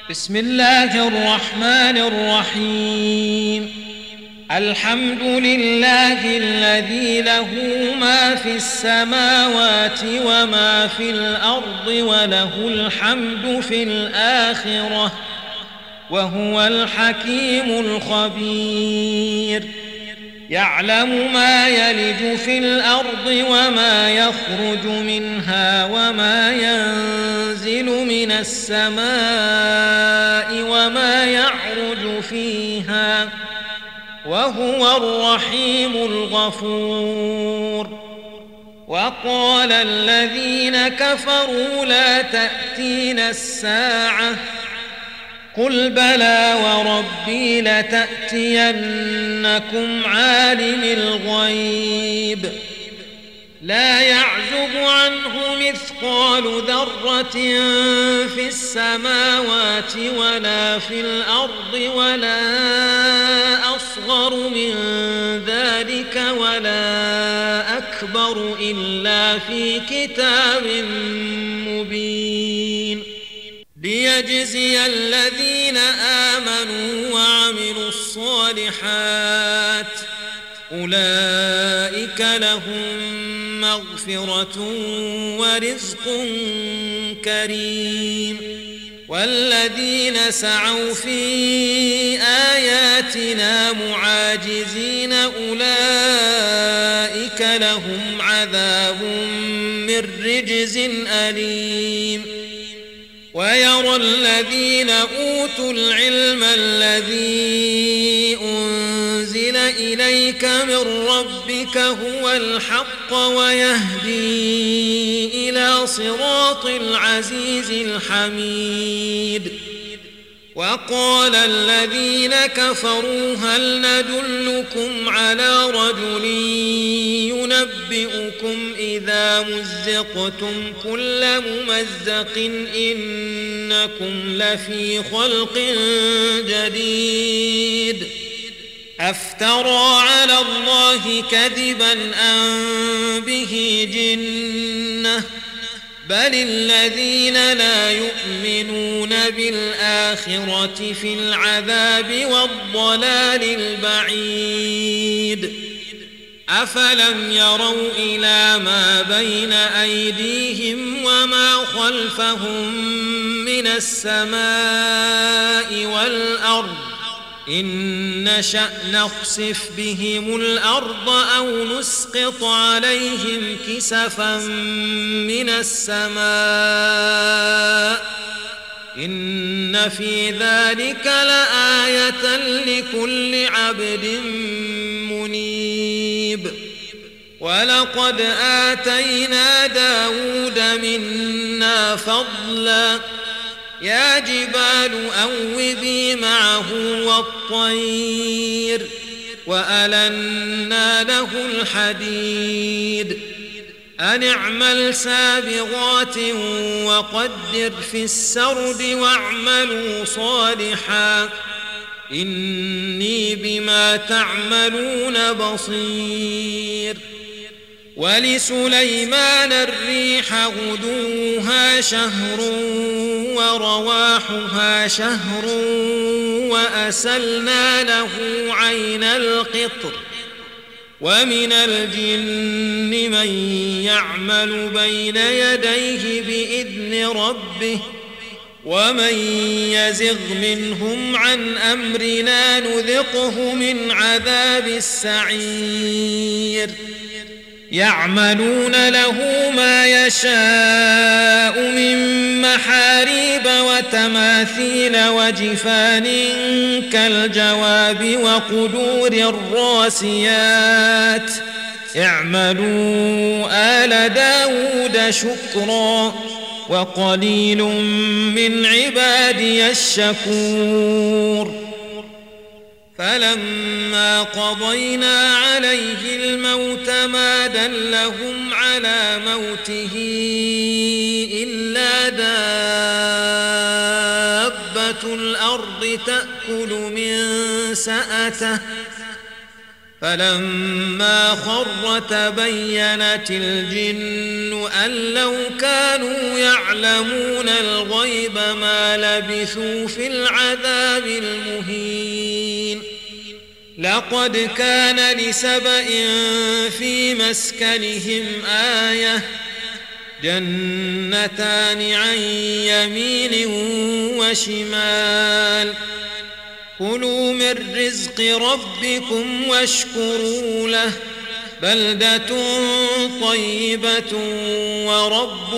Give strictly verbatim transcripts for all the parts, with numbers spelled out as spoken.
بسم الله الرحمن الرحيم. الحمد لله الذي له ما في السماوات وما في الأرض وله الحمد في الآخرة وهو الحكيم الخبير. يعلم ما يلج في الأرض وما يخرج منها وما ينزل من السماء وما يعرج فيها وهو الرحيم الغفور. وقال الذين كفروا لا تأتينا الساعة قل بلى وربي لتأتينكم عالم الغيب لا يعزب عنه مثقال ذرة في السماوات ولا في الأرض ولا أصغر من ذلك ولا أكبر إلا في كتاب مبين ليجزي الذين آمنوا وعملوا الصالحات أولئك لهم مغفرة ورزق كريم. والذين سعوا في آياتنا معاجزين أولئك لهم عذاب من رجز أليم. ويرى الذين أوتوا العلم الذي أنزل إليك من ربك هو الحق ويهدي إلى صراط العزيز الحميد. وقال الذين كفروا هل ندلكم على رجل ينبئكم إذا مزقتم كل ممزق إنكم لفي خلق جديد أفترى على الله كذبا أم به جنة بل الذين لا يؤمنون بالآخرة في العذاب والضلال البعيد. أفلم يروا إلى ما بين أيديهم وما خلفهم من السماء والأرض إن نشأ نخسف بهم الأرض أو نسقط عليهم كسفا من السماء إن في ذلك لآية لكل عبد منيب. ولقد آتينا داود منا فضلا يا جبال أوبي معه والطير وألنا له الحديد أن اعمل سابغات وقدر في السرد واعملوا صالحا إني بما تعملون بصير. ولسليمان الريح غدوها شهر ورواحها شهر وأسلنا له عين القطر ومن الجن من يعمل بين يديه بإذن ربه ومن يزغ منهم عن أمرنا نذقه من عذاب السعير. يعملون له ما يشاء من محاريب وتماثيل وجفان كالجواب وقدور الراسيات اعملوا آل داود شكرا وقليل من عبادي الشكور. فلما قضينا عليه الموت ما دلهم على موته إلا دابة الأرض تأكل من سأته فلما خر تبينت الجن أن لو كانوا يعلمون الغيب ما لبثوا في العذاب المهين لقد كان لسبإ في مسكنهم آية جنتان عن يمين وشمال كلوا من رزق ربكم واشكروا له بلدة طيبة ورب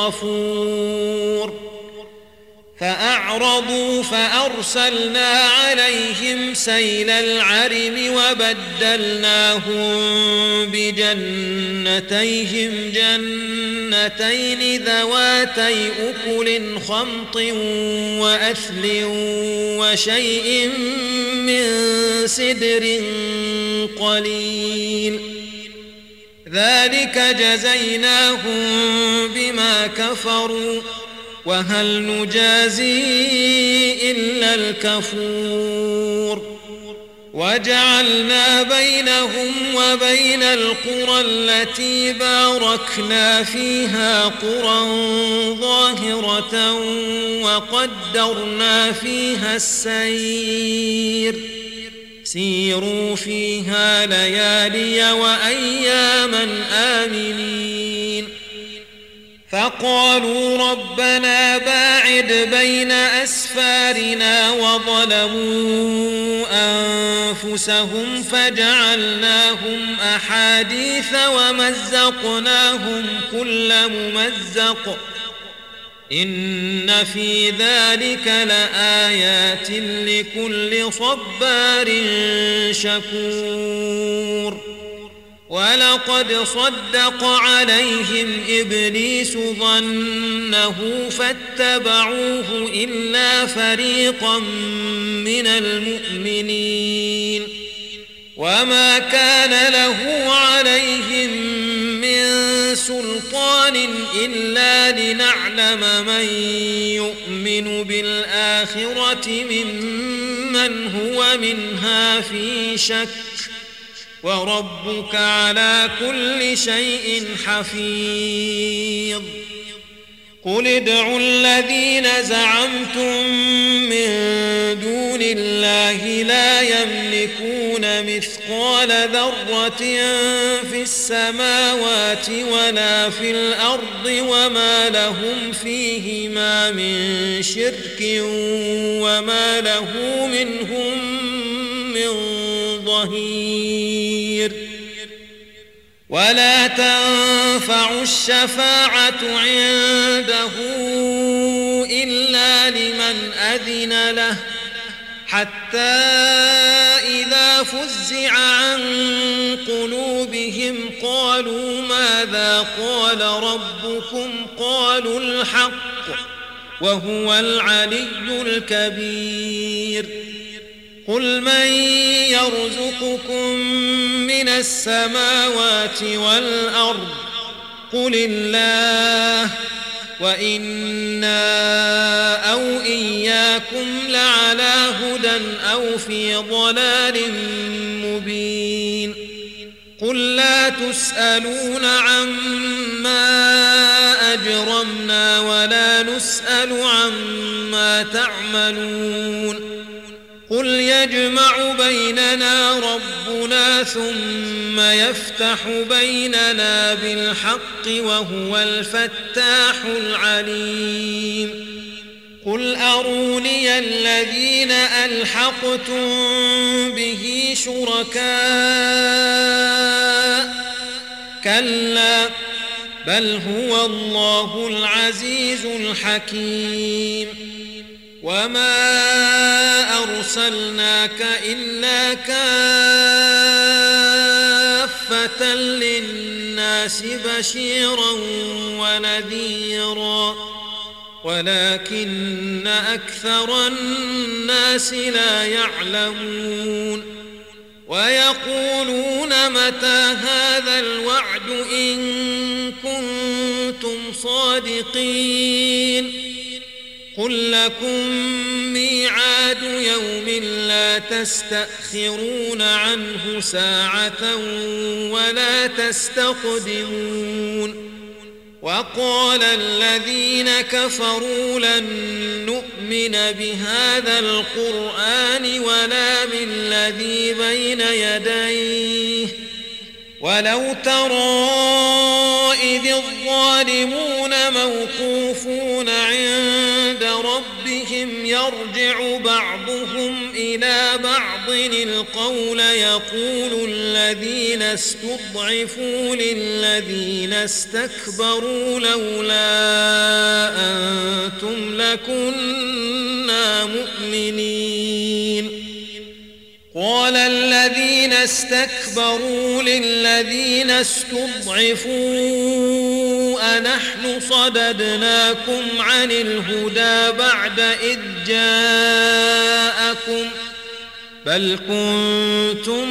غفور فأعرضوا فأرسلنا عليهم سيل العرم وبدلناهم بجنتيهم جنتين ذواتي أكل خمط وأثل وشيء من سدر قليل ذلك جزيناهم بما كفروا وهل نجازي إلا الكفور وجعلنا بينهم وبين القرى التي باركنا فيها قرى ظاهرة وقدرنا فيها السير سيروا فيها ليالي وأياما آمنين فقالوا ربنا باعد بين أسفارنا وظلموا أنفسهم فجعلناهم أحاديث ومزقناهم كل ممزق إن في ذلك لآيات لكل صبار شكور ولقد صدق عليهم إبليس ظنه فاتبعوه إلا فريقا من المؤمنين وما كان له عليهم من سلطان إلا لنعلم من يؤمن بالآخرة ممن هو منها في شك وربك على كل شيء حفيظ قل ادعوا الذين زعمتم من دون الله لا يملكون مثقال ذرة في السماوات ولا في الأرض وما لهم فيهما من شرك وما له منهم من ظهير ولا تنفع الشفاعة عنده إلا لمن أذن له حتى إذا فزع عن قلوبهم قالوا ماذا قال ربكم قالوا الحق وهو العلي الكبير قل من يرزقكم من السماوات والأرض قل الله وإنا أو إياكم لعلى هدى أو في ضلال مبين قل لا تسألون عما أجرمنا ولا نسأل عما تعملون قل يجمع بيننا ربنا ثم يفتح بيننا بالحق وهو الفتاح العليم قل أروني الذين ألحقتم به شركاء كلا بل هو الله العزيز الحكيم وما أرسلناك إلا كافة للناس بشيرا ونذيرا ولكن أكثر الناس لا يعلمون ويقولون متى هذا الوعد إن كنتم صادقين قل لكم ميعاد موعد يوم لا تستأخرون عنه ساعة ولا تستقدمون وقال الذين كفروا لن نؤمن بهذا القرآن ولا بالذي بين يديه ولو ترى إذ الظالمون موقوفون عند ربهم يرجع بعضهم إلى بعض القول يقول الذين استضعفوا للذين استكبروا لولا أنتم لكنا مؤمنين قال الذين استكبروا للذين استضعفوا أنحن صددناكم عن الهدى بعد إذ جاءكم بل كنتم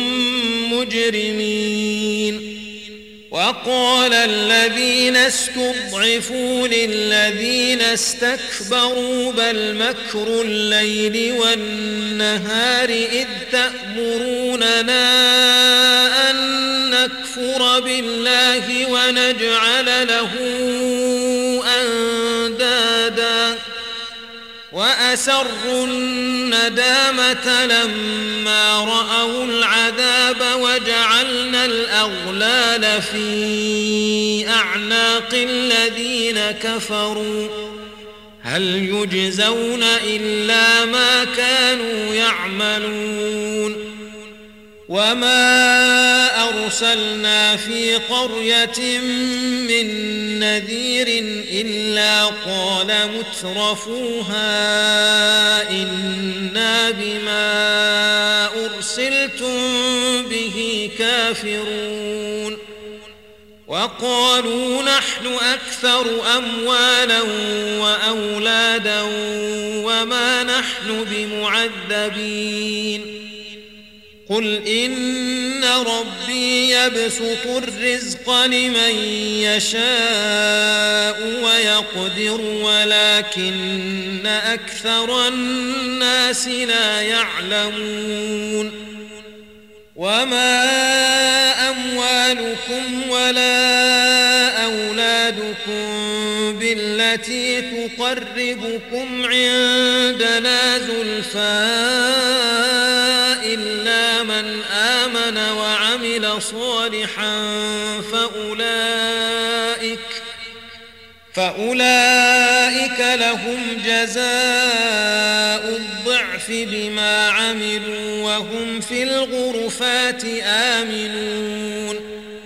مجرمين وقال الذين استضعفوا للذين استكبروا بل مكر الليل والنهار إذ تأمروننا أن نكفر بالله ونجعل له أندادا وأسروا الندامة لما رأوا العذاب وجعلنا الأغلال في أعناق الذين كفروا هل يجزون إلا ما كانوا يعملون وما أرسلنا في قرية من نذير إلا قال مترفوها إنا بما أرسلتم به كافرون وقالوا نحن أكثر أموالا وأولادا وما نحن بمعذبين قل إن ربي يبسط الرزق لمن يشاء ويقدر ولكن أكثر الناس لا يعلمون وما أموالكم ولا أولادكم بالتي تقربكم عندنا زلفى إلا من آمن وعمل صالحا فأولئك فأولئك لهم جزاء الضعف بما عملوا وهم في الغرفات آمنون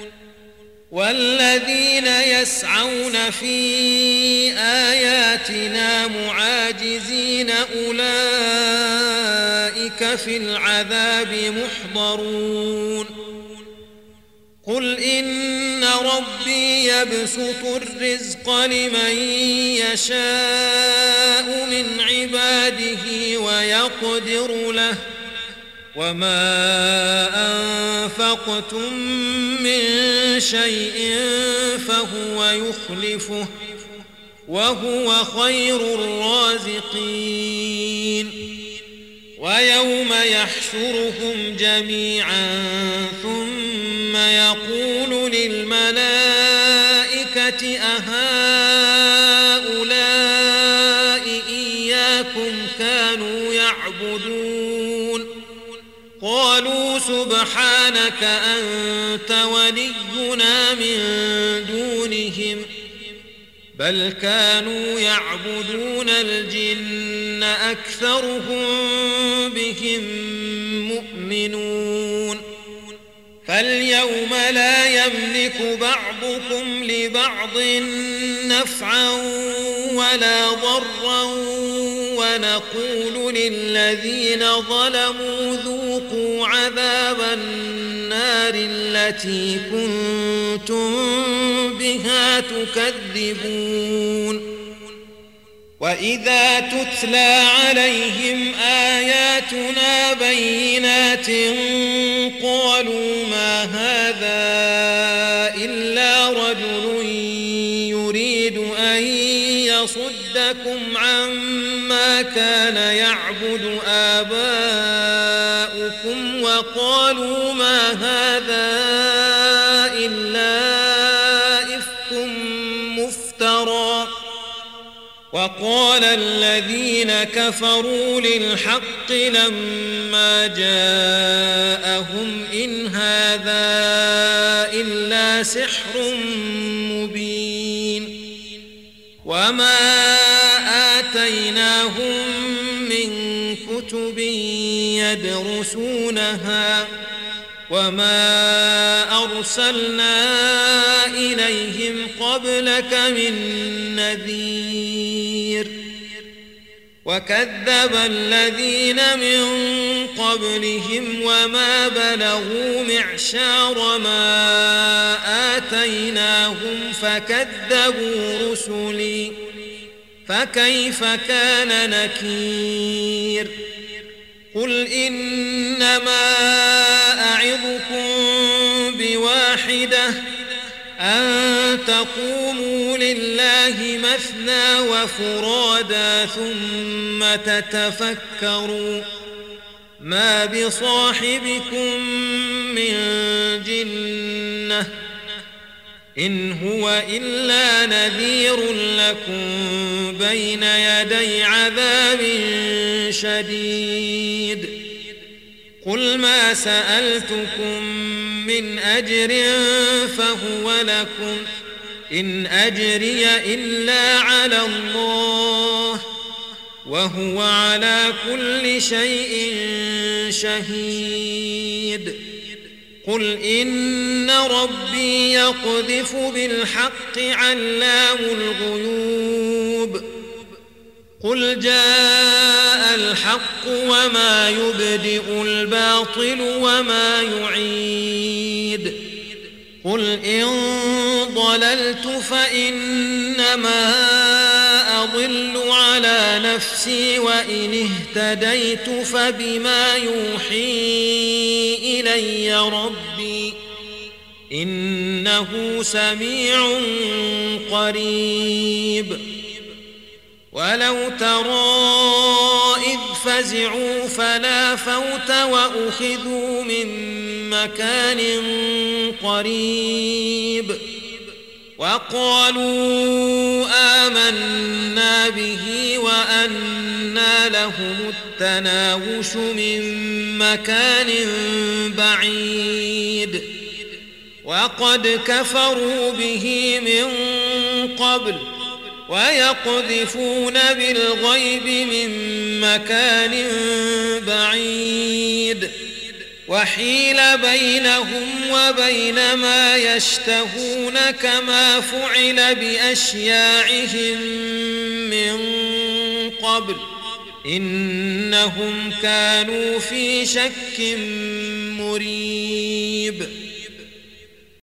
والذين يسعون في آياتنا معاجزين أولئك في العذاب محضرون قل إن ربي يبسط الرزق لمن يشاء من عباده ويقدر له وما أنفقتم من شيء فهو يخلفه وهو خير الرازقين ويوم يحشرهم جميعا ثم يقول للملائكة أهؤلاء إياكم كانوا يعبدون قالوا سبحانك أنت ولينا من دونهم بل كانوا يعبدون الجن أكثرهم بهم مؤمنون فاليوم لا يملك بعضكم لبعض نفعا ولا ضرا ونقول للذين ظلموا ذوقوا عذاب النار التي كنتم بها تكذبون وإذا تتلى عليهم آياتنا بينات قالوا ما هذا إلا رجل يريد أن يصدكم عما كان يعبد يعبد آباؤكم وقالوا ما هذا إلا إفك مفترى وقال الذين كفروا للحق لما جاءهم إن هذا إلا سحر مبين وما آتيناهم من كتب يدرسونها وما أرسلنا إليهم قبلك من نذير وكذب الذين من قبلهم وما بلغوا معشار ما آتيناهم فكذبوا رسلي فكيف كان نكير قل إنما أعظكم بواحدة أن تقوموا لله مثنى وفرادا ثم تتفكروا ما بصاحبكم من جنة إن هو إلا نذير لكم بين يدي عذاب شديد قل ما سألتكم من أجر فهو لكم إن أجري إلا على الله وهو على كل شيء شهيد قل إن ربي يقذف بالحق علام الغيوب قل جاء الحق وما يبدئ الباطل وما يعيد قل إن ضللت فإنما أضل على نفسي وإن اهتديت فبما يوحي إلي ربي إنه سميع قريب ولو ترى إذ فزعوا فلا فوت وأخذوا من مكان قريب وقالوا آمنا به وأنى لهم التناوش من مكان بعيد وقد كفروا به من قبل ويقذفون بالغيب من مكان بعيد وحيل بينهم وبين ما يشتهون كما فعل بأشياعهم من قبل إنهم كانوا في شك مريب